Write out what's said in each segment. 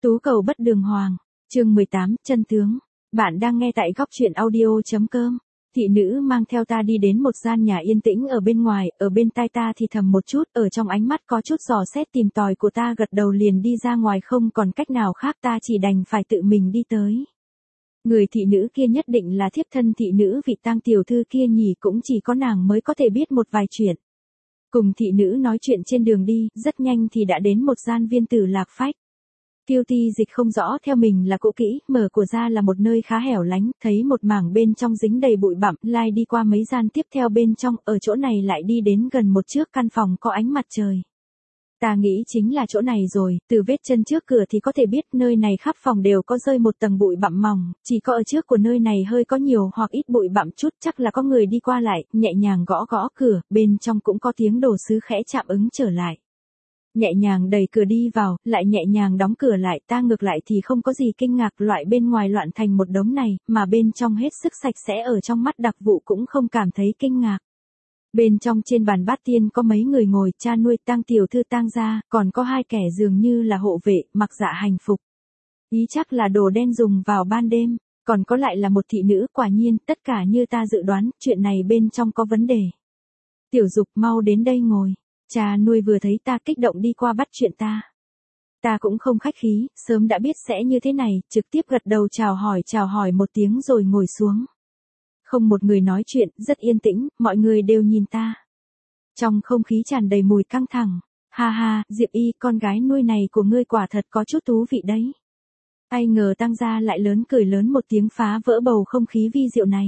Tú cầu bất đường hoàng, chương 18, chân tướng. Bạn đang nghe tại góc truyện audio.com. Thị nữ mang theo ta đi đến một gian nhà yên tĩnh ở bên ngoài, ở bên tai ta thì thầm một chút, ở trong ánh mắt có chút dò xét tìm tòi của ta, gật đầu liền đi ra ngoài, không còn cách nào khác, ta chỉ đành phải tự mình đi tới. Người thị nữ kia nhất định là thiếp thân thị nữ vị Tang tiểu thư kia nhỉ, cũng chỉ có nàng mới có thể biết một vài chuyện. Cùng thị nữ nói chuyện trên đường đi, rất nhanh thì đã đến một gian viên tử lạc phách. Kiêu Ti Dịch không rõ theo mình là cũ kỹ, mở của ra là một nơi khá hẻo lánh, thấy một mảng bên trong dính đầy bụi bặm, lai đi qua mấy gian tiếp theo bên trong, ở chỗ này lại đi đến gần một chiếc căn phòng có ánh mặt trời. Ta nghĩ chính là chỗ này rồi, từ vết chân trước cửa thì có thể biết nơi này khắp phòng đều có rơi một tầng bụi bặm mỏng, chỉ có ở trước của nơi này hơi có nhiều hoặc ít bụi bặm chút, chắc là có người đi qua lại, nhẹ nhàng gõ gõ cửa, bên trong cũng có tiếng đồ sứ khẽ chạm ứng trở lại. Nhẹ nhàng đẩy cửa đi vào, lại nhẹ nhàng đóng cửa lại, ta ngược lại thì không có gì kinh ngạc, loại bên ngoài loạn thành một đống này, mà bên trong hết sức sạch sẽ, ở trong mắt đặc vụ cũng không cảm thấy kinh ngạc. Bên trong trên bàn bát tiên có mấy người ngồi, cha nuôi Tang tiểu thư Tang gia, còn có hai kẻ dường như là hộ vệ, mặc dạ hành phục. Ý chắc là đồ đen dùng vào ban đêm, còn có lại là một thị nữ, quả nhiên, tất cả như ta dự đoán, chuyện này bên trong có vấn đề. Tiểu Dục mau đến đây ngồi. Cha nuôi vừa thấy ta kích động đi qua bắt chuyện ta. Ta cũng không khách khí, sớm đã biết sẽ như thế này, trực tiếp gật đầu chào hỏi một tiếng rồi ngồi xuống. Không một người nói chuyện, rất yên tĩnh, mọi người đều nhìn ta. Trong không khí tràn đầy mùi căng thẳng. Ha ha, Diệp Y, con gái nuôi này của ngươi quả thật có chút thú vị đấy. Ai ngờ Tang gia lại lớn cười lớn một tiếng, phá vỡ bầu không khí vi diệu này.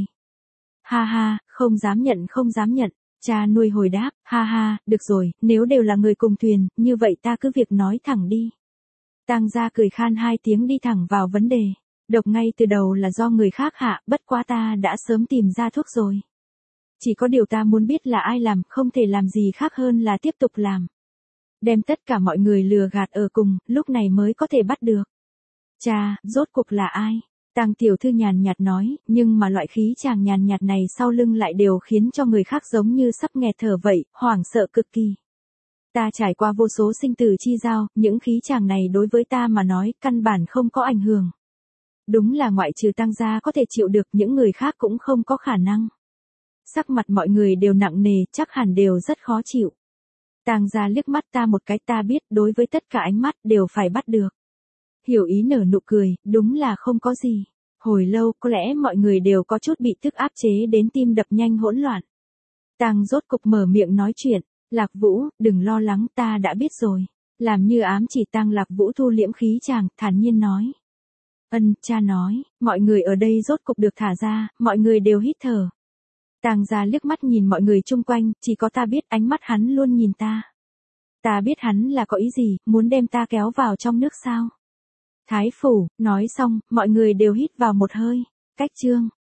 Ha ha, không dám nhận. Cha nuôi hồi đáp, ha ha, được rồi, nếu đều là người cùng thuyền, như vậy ta cứ việc nói thẳng đi. Tang gia cười khan hai tiếng, đi thẳng vào vấn đề. Độc ngay từ đầu là do người khác hạ, bất quá ta đã sớm tìm ra thuốc rồi. Chỉ có điều ta muốn biết là ai làm, không thể làm gì khác hơn là tiếp tục làm. Đem tất cả mọi người lừa gạt ở cùng, lúc này mới có thể bắt được. Cha, rốt cuộc là ai? Tang tiểu thư nhàn nhạt nói, nhưng mà loại khí chàng nhàn nhạt này sau lưng lại đều khiến cho người khác giống như sắp nghẹt thở vậy, hoảng sợ cực kỳ. Ta trải qua vô số sinh tử chi giao, những khí chàng này đối với ta mà nói, căn bản không có ảnh hưởng. Đúng là ngoại trừ Tang gia có thể chịu được, những người khác cũng không có khả năng. Sắc mặt mọi người đều nặng nề, chắc hẳn đều rất khó chịu. Tang gia liếc mắt ta một cái, ta biết đối với tất cả ánh mắt đều phải bắt được. Hiểu ý nở nụ cười, đúng là không có gì. Hồi lâu, có lẽ mọi người đều có chút bị tức áp chế đến tim đập nhanh hỗn loạn. Tang rốt cục mở miệng nói chuyện, Lạc Vũ, đừng lo lắng, ta đã biết rồi. Làm như ám chỉ Tang, Lạc Vũ thu liễm khí chàng, thản nhiên nói. Cha nói, mọi người ở đây rốt cục được thả ra, mọi người đều hít thở. Tang gia liếc mắt nhìn mọi người chung quanh, chỉ có ta biết ánh mắt hắn luôn nhìn ta. Ta biết hắn là có ý gì, muốn đem ta kéo vào trong nước sao? Thái phủ, nói xong, mọi người đều hít vào một hơi. Cách chương.